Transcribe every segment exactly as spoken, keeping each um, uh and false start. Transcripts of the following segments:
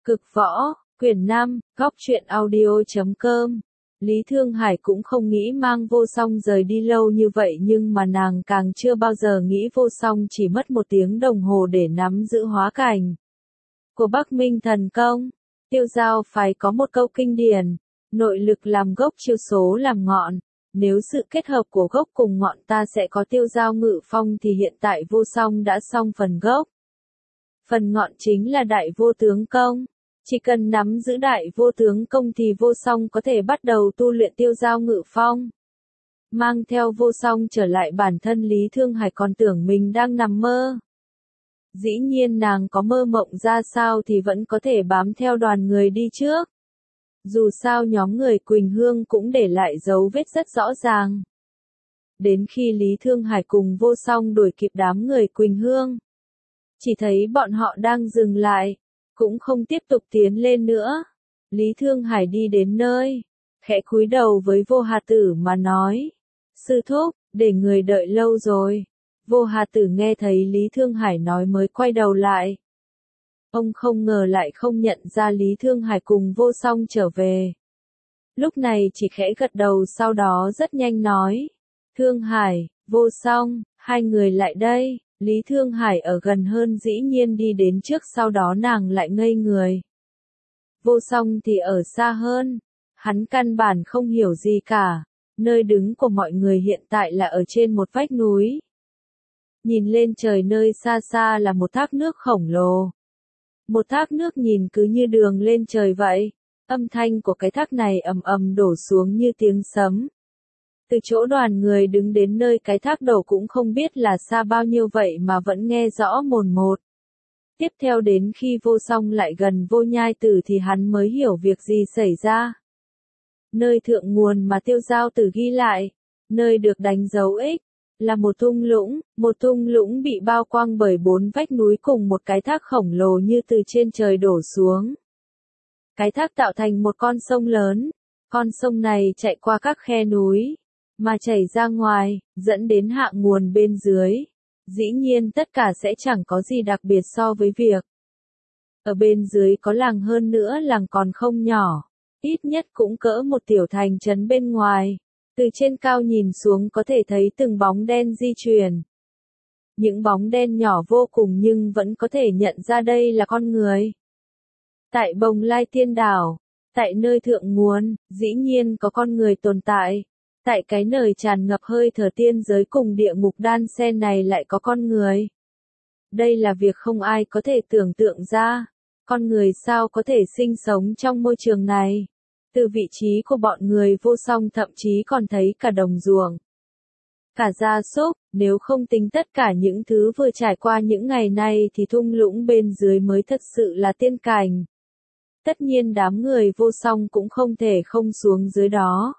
Cực võ, quyển năm, góc truyện audio chấm com. Lý Thương Hải cũng không nghĩ mang Vô Song rời đi lâu như vậy, nhưng mà nàng càng chưa bao giờ nghĩ Vô Song chỉ mất một tiếng đồng hồ để nắm giữ hóa cảnh của Bắc Minh thần công. Tiêu Giao phái có một câu kinh điển, nội lực làm gốc, chiêu số làm ngọn. Nếu sự kết hợp của gốc cùng ngọn ta sẽ có Tiêu Giao ngự phong, thì hiện tại Vô Song đã xong phần gốc. Phần ngọn chính là Đại Vô Tướng Công. Chỉ cần nắm giữ Đại Vô Tướng Công thì Vô Song có thể bắt đầu tu luyện Tiêu Giao ngự phong. Mang theo Vô Song trở lại, bản thân Lý Thương Hải còn tưởng mình đang nằm mơ. Dĩ nhiên nàng có mơ mộng ra sao thì vẫn có thể bám theo đoàn người đi trước. Dù sao nhóm người Quỳnh Hương cũng để lại dấu vết rất rõ ràng. Đến khi Lý Thương Hải cùng Vô Song đuổi kịp đám người Quỳnh Hương, chỉ thấy bọn họ đang dừng lại, cũng không tiếp tục tiến lên nữa. Lý Thương Hải đi đến nơi, khẽ cúi đầu với Vô Hà Tử mà nói: "Sư thúc, để người đợi lâu rồi." Vô Hà Tử nghe thấy Lý Thương Hải nói mới quay đầu lại. Ông không ngờ lại không nhận ra Lý Thương Hải cùng Vô Song trở về. Lúc này chỉ khẽ gật đầu, sau đó rất nhanh nói: "Thương Hải, Vô Song, hai người lại đây." Lý Thương Hải ở gần hơn dĩ nhiên đi đến trước, sau đó nàng lại ngây người. Vô Song thì ở xa hơn, hắn căn bản không hiểu gì cả. Nơi đứng của mọi người hiện tại là ở trên một vách núi. Nhìn lên trời nơi xa xa là một thác nước khổng lồ. Một thác nước nhìn cứ như đường lên trời vậy. Âm thanh của cái thác này ầm ầm đổ xuống như tiếng sấm. Từ chỗ đoàn người đứng đến nơi cái thác đổ cũng không biết là xa bao nhiêu vậy mà vẫn nghe rõ mồn một. Tiếp theo đến khi Vô Song lại gần Vô Nhai Tử thì hắn mới hiểu việc gì xảy ra. Nơi thượng nguồn mà Tiêu Giao Tử ghi lại, nơi được đánh dấu X, là một thung lũng, một thung lũng bị bao quanh bởi bốn vách núi cùng một cái thác khổng lồ như từ trên trời đổ xuống. Cái thác tạo thành một con sông lớn, con sông này chạy qua các khe núi, mà chảy ra ngoài, dẫn đến hạ nguồn bên dưới. Dĩ nhiên tất cả sẽ chẳng có gì đặc biệt so với việc ở bên dưới có làng, hơn nữa làng còn không nhỏ, ít nhất cũng cỡ một tiểu thành trấn bên ngoài. Từ trên cao nhìn xuống có thể thấy từng bóng đen di chuyển. Những bóng đen nhỏ vô cùng nhưng vẫn có thể nhận ra đây là con người. Tại Bồng Lai Tiên Đảo, tại nơi thượng nguồn, dĩ nhiên có con người tồn tại. Tại cái nơi tràn ngập hơi thở tiên giới cùng địa ngục đan xen này lại có con người. Đây là việc không ai có thể tưởng tượng ra. Con người sao có thể sinh sống trong môi trường này? Từ vị trí của bọn người Vô Song thậm chí còn thấy cả đồng ruộng, cả gia súc. Nếu không tính tất cả những thứ vừa trải qua những ngày nay thì thung lũng bên dưới mới thật sự là tiên cảnh. Tất nhiên đám người Vô Song cũng không thể không xuống dưới đó.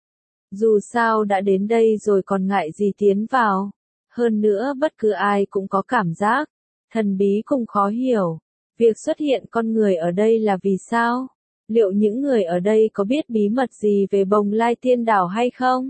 Dù sao đã đến đây rồi còn ngại gì tiến vào. Hơn nữa bất cứ ai cũng có cảm giác thần bí cùng khó hiểu. Việc xuất hiện con người ở đây là vì sao? Liệu những người ở đây có biết bí mật gì về Bồng Lai Tiên Đảo hay không?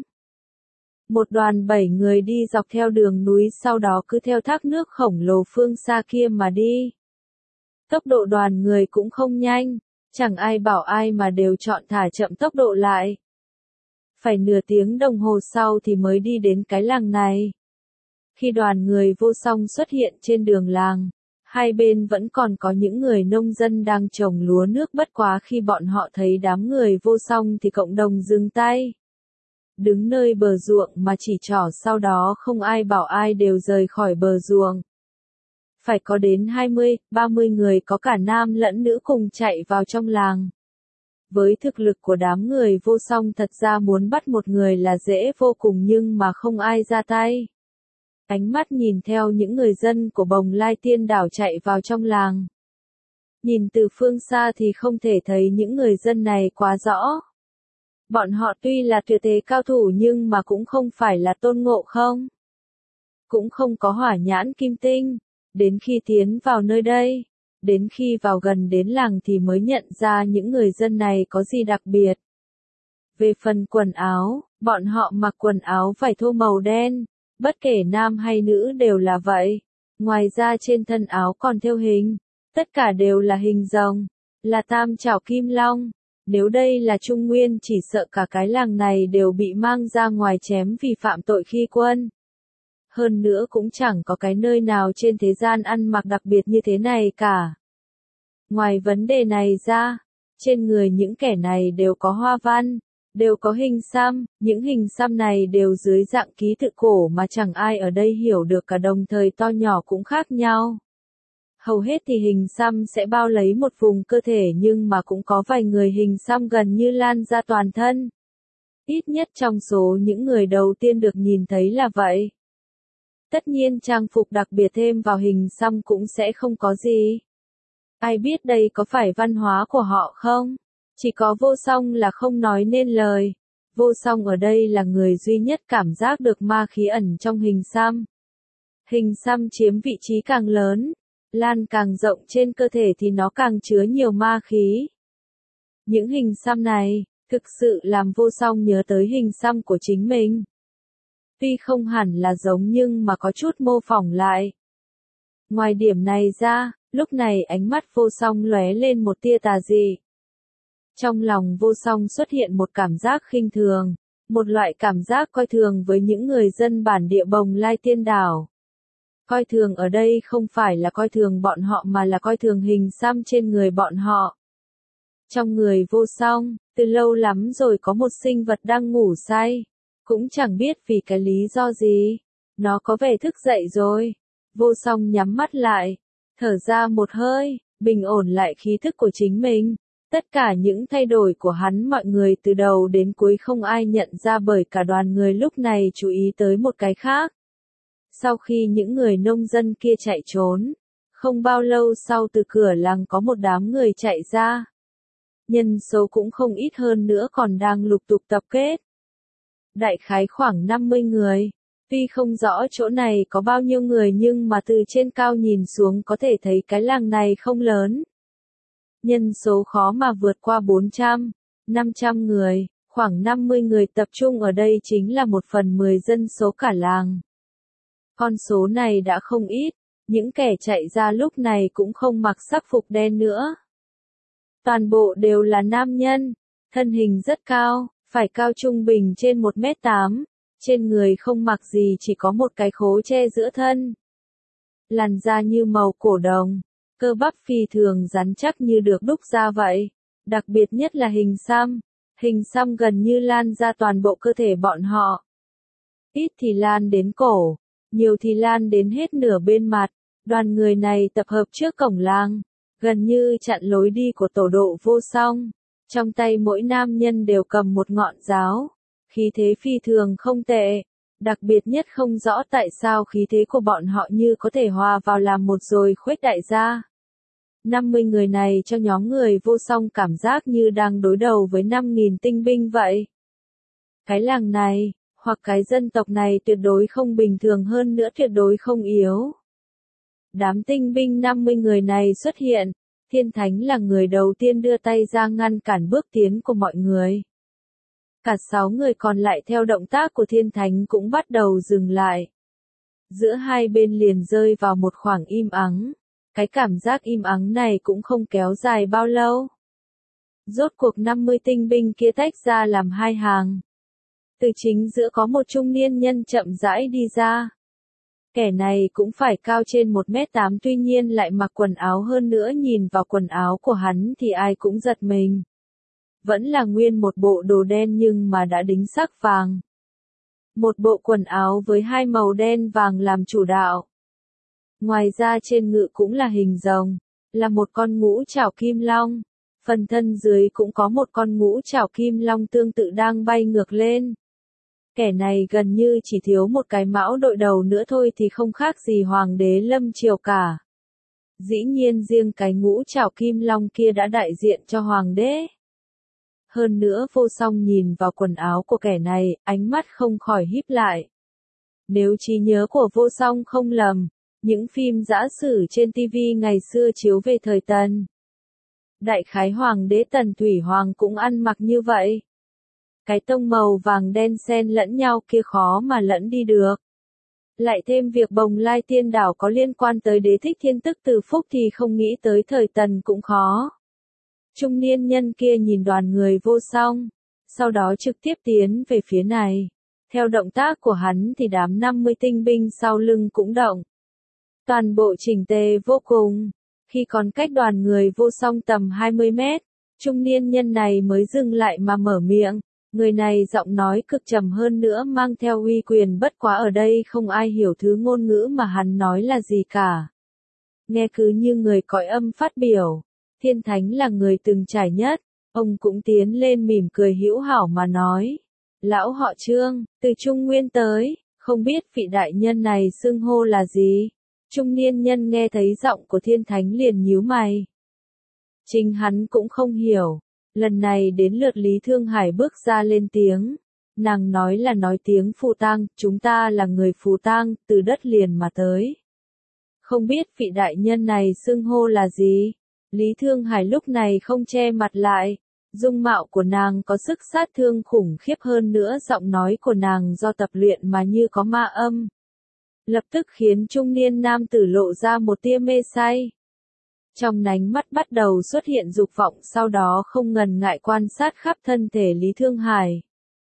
Một đoàn bảy người đi dọc theo đường núi, sau đó cứ theo thác nước khổng lồ phương xa kia mà đi. Tốc độ đoàn người cũng không nhanh, chẳng ai bảo ai mà đều chọn thả chậm tốc độ lại. Phải nửa tiếng đồng hồ sau thì mới đi đến cái làng này. Khi đoàn người Vô Song xuất hiện trên đường làng, hai bên vẫn còn có những người nông dân đang trồng lúa nước, bất quá khi bọn họ thấy đám người Vô Song thì cộng đồng dừng tay. Đứng nơi bờ ruộng mà chỉ trỏ, sau đó không ai bảo ai đều rời khỏi bờ ruộng. Phải có đến hai mươi, ba mươi người, có cả nam lẫn nữ cùng chạy vào trong làng. Với thực lực của đám người Vô Song thật ra muốn bắt một người là dễ vô cùng nhưng mà không ai ra tay. Ánh mắt nhìn theo những người dân của Bồng Lai Tiên Đảo chạy vào trong làng. Nhìn từ phương xa thì không thể thấy những người dân này quá rõ. Bọn họ tuy là tuyệt thế cao thủ nhưng mà cũng không phải là Tôn Ngộ Không. Cũng không có Hỏa Nhãn Kim Tinh. Đến khi tiến vào nơi đây, đến khi vào gần đến làng thì mới nhận ra những người dân này có gì đặc biệt. Về phần quần áo, bọn họ mặc quần áo vải thô màu đen. Bất kể nam hay nữ đều là vậy. Ngoài ra trên thân áo còn thêu hình. Tất cả đều là hình rồng. Là tam trảo kim long. Nếu đây là Trung Nguyên chỉ sợ cả cái làng này đều bị mang ra ngoài chém vì phạm tội khi quân. Hơn nữa cũng chẳng có cái nơi nào trên thế gian ăn mặc đặc biệt như thế này cả. Ngoài vấn đề này ra, trên người những kẻ này đều có hoa văn, đều có hình xăm, những hình xăm này đều dưới dạng ký tự cổ mà chẳng ai ở đây hiểu được cả, đồng thời to nhỏ cũng khác nhau. Hầu hết thì hình xăm sẽ bao lấy một vùng cơ thể, nhưng mà cũng có vài người hình xăm gần như lan ra toàn thân. Ít nhất trong số những người đầu tiên được nhìn thấy là vậy. Tất nhiên trang phục đặc biệt thêm vào hình xăm cũng sẽ không có gì. Ai biết đây có phải văn hóa của họ không? Chỉ có Vô Song là không nói nên lời. Vô Song ở đây là người duy nhất cảm giác được ma khí ẩn trong hình xăm. Hình xăm chiếm vị trí càng lớn, lan càng rộng trên cơ thể thì nó càng chứa nhiều ma khí. Những hình xăm này, thực sự làm Vô Song nhớ tới hình xăm của chính mình. Tuy không hẳn là giống nhưng mà có chút mô phỏng lại. Ngoài điểm này ra, lúc này ánh mắt Vô Song lóe lên một tia tà dị. Trong lòng Vô Song xuất hiện một cảm giác khinh thường, một loại cảm giác coi thường với những người dân bản địa Bồng Lai Tiên Đảo. Coi thường ở đây không phải là coi thường bọn họ mà là coi thường hình xăm trên người bọn họ. Trong người Vô Song, từ lâu lắm rồi có một sinh vật đang ngủ say. Cũng chẳng biết vì cái lý do gì, nó có vẻ thức dậy rồi. Vô Song nhắm mắt lại, thở ra một hơi, bình ổn lại khí thức của chính mình. Tất cả những thay đổi của hắn mọi người từ đầu đến cuối không ai nhận ra, bởi cả đoàn người lúc này chú ý tới một cái khác. Sau khi những người nông dân kia chạy trốn, không bao lâu sau từ cửa làng có một đám người chạy ra. Nhân số cũng không ít hơn nữa, còn đang lục tục tập kết. Đại khái khoảng năm mươi người. Tuy không rõ chỗ này có bao nhiêu người nhưng mà từ trên cao nhìn xuống có thể thấy cái làng này không lớn. Nhân số khó mà vượt qua bốn trăm, năm trăm người, khoảng năm mươi người tập trung ở đây chính là một phần mười dân số cả làng. Con số này đã không ít, những kẻ chạy ra lúc này cũng không mặc sắc phục đen nữa. Toàn bộ đều là nam nhân, thân hình rất cao, phải cao trung bình trên một mét tám, trên người không mặc gì, chỉ có một cái khố che giữa thân. Làn da như màu cổ đồng, cơ bắp phi thường rắn chắc như được đúc ra vậy, đặc biệt nhất là hình xăm, hình xăm gần như lan ra toàn bộ cơ thể bọn họ. Ít thì lan đến cổ, nhiều thì lan đến hết nửa bên mặt. Đoàn người này tập hợp trước cổng làng, gần như chặn lối đi của tổ độ Vô Song. Trong tay mỗi nam nhân đều cầm một ngọn giáo, khí thế phi thường không tệ, đặc biệt nhất không rõ tại sao khí thế của bọn họ như có thể hòa vào làm một rồi khuếch đại ra. năm mươi người này cho nhóm người Vô Song cảm giác như đang đối đầu với năm nghìn tinh binh vậy. Cái làng này, hoặc cái dân tộc này tuyệt đối không bình thường, hơn nữa tuyệt đối không yếu. Đám tinh binh năm mươi người này xuất hiện, Thiên Thánh là người đầu tiên đưa tay ra ngăn cản bước tiến của mọi người. Cả sáu người còn lại theo động tác của Thiên Thánh cũng bắt đầu dừng lại. Giữa hai bên liền rơi vào một khoảng im ắng. Cái cảm giác im ắng này cũng không kéo dài bao lâu. Rốt cuộc năm mươi tinh binh kia tách ra làm hai hàng. Từ chính giữa có một trung niên nhân chậm rãi đi ra. Kẻ này cũng phải cao trên một mét tám, tuy nhiên lại mặc quần áo, hơn nữa nhìn vào quần áo của hắn thì ai cũng giật mình. Vẫn là nguyên một bộ đồ đen nhưng mà đã đính sắc vàng. Một bộ quần áo với hai màu đen vàng làm chủ đạo. Ngoài ra trên ngự cũng là hình rồng, là một con ngũ trảo kim long. Phần thân dưới cũng có một con ngũ trảo kim long tương tự đang bay ngược lên. Kẻ này gần như chỉ thiếu một cái mão đội đầu nữa thôi thì không khác gì hoàng đế lâm triều cả. Dĩ nhiên riêng cái ngũ trảo kim long kia đã đại diện cho hoàng đế. Hơn nữa Vô Song nhìn vào quần áo của kẻ này, ánh mắt không khỏi híp lại. Nếu trí nhớ của Vô Song không lầm, những phim dã sử trên ti vi ngày xưa chiếu về thời Tần, đại khái hoàng đế Tần Thủy Hoàng cũng ăn mặc như vậy. Cái tông màu vàng đen xen lẫn nhau kia khó mà lẫn đi được. Lại thêm việc Bồng Lai Tiên Đảo có liên quan tới đế thích thiên tức từ phúc thì không nghĩ tới thời Tần cũng khó. Trung niên nhân kia nhìn đoàn người vô song, sau đó trực tiếp tiến về phía này. Theo động tác của hắn thì đám năm mươi tinh binh sau lưng cũng động. Toàn bộ chỉnh tề vô cùng. Khi còn cách đoàn người vô song tầm hai mươi mét, trung niên nhân này mới dừng lại mà mở miệng. Người này giọng nói cực trầm hơn nữa mang theo uy quyền, bất quá ở đây không ai hiểu thứ ngôn ngữ mà hắn nói là gì cả. Nghe cứ như người cõi âm phát biểu. Thiên Thánh là người từng trải nhất, ông cũng tiến lên mỉm cười hữu hảo mà nói. Lão họ Trương, từ Trung Nguyên tới, không biết vị đại nhân này xưng hô là gì? Trung niên nhân nghe thấy giọng của Thiên Thánh liền nhíu mày. Chính hắn cũng không hiểu. Lần này đến lượt Lý Thương Hải bước ra lên tiếng. Nàng nói là nói tiếng Phù Tang, chúng ta là người Phù Tang, từ đất liền mà tới. Không biết vị đại nhân này xưng hô là gì? Lý Thương Hải lúc này không che mặt lại. Dung mạo của nàng có sức sát thương khủng khiếp, hơn nữa giọng nói của nàng do tập luyện mà như có ma âm. Lập tức khiến trung niên nam tử lộ ra một tia mê say. Trong nháy mắt bắt đầu xuất hiện dục vọng, sau đó không ngần ngại quan sát khắp thân thể Lý Thương Hải.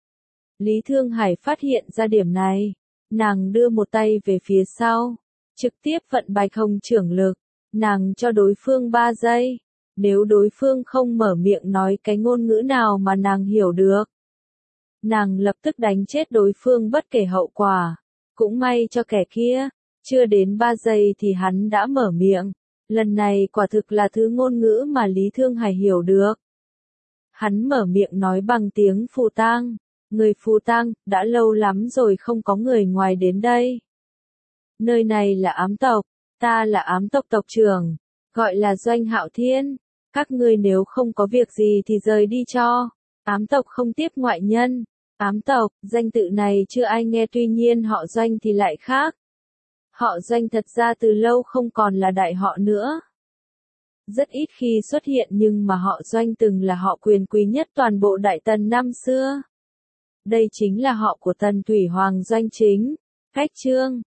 Lý Thương Hải phát hiện ra điểm này. Nàng đưa một tay về phía sau. Trực tiếp vận Bạch Hồng trưởng lực. Nàng cho đối phương ba giây. Nếu đối phương không mở miệng nói cái ngôn ngữ nào mà nàng hiểu được, nàng lập tức đánh chết đối phương bất kể hậu quả. Cũng may cho kẻ kia, chưa đến ba giây thì hắn đã mở miệng. Lần này quả thực là thứ ngôn ngữ mà Lý Thương Hải hiểu được. Hắn mở miệng nói bằng tiếng Phù Tang. Người Phù Tang, đã lâu lắm rồi không có người ngoài đến đây. Nơi này là ám tộc, ta là ám tộc tộc trưởng, gọi là Doanh Hạo Thiên. Các ngươi nếu không có việc gì thì rời đi cho. Ám tộc không tiếp ngoại nhân. Ám tộc, danh tự này chưa ai nghe, tuy nhiên họ Doanh thì lại khác. Họ Doanh thật ra từ lâu không còn là đại họ nữa. Rất ít khi xuất hiện, nhưng mà họ Doanh từng là họ quyền quý nhất toàn bộ Đại Tần năm xưa. Đây chính là họ của Tần Thủy Hoàng Doanh Chính, Cách Trương.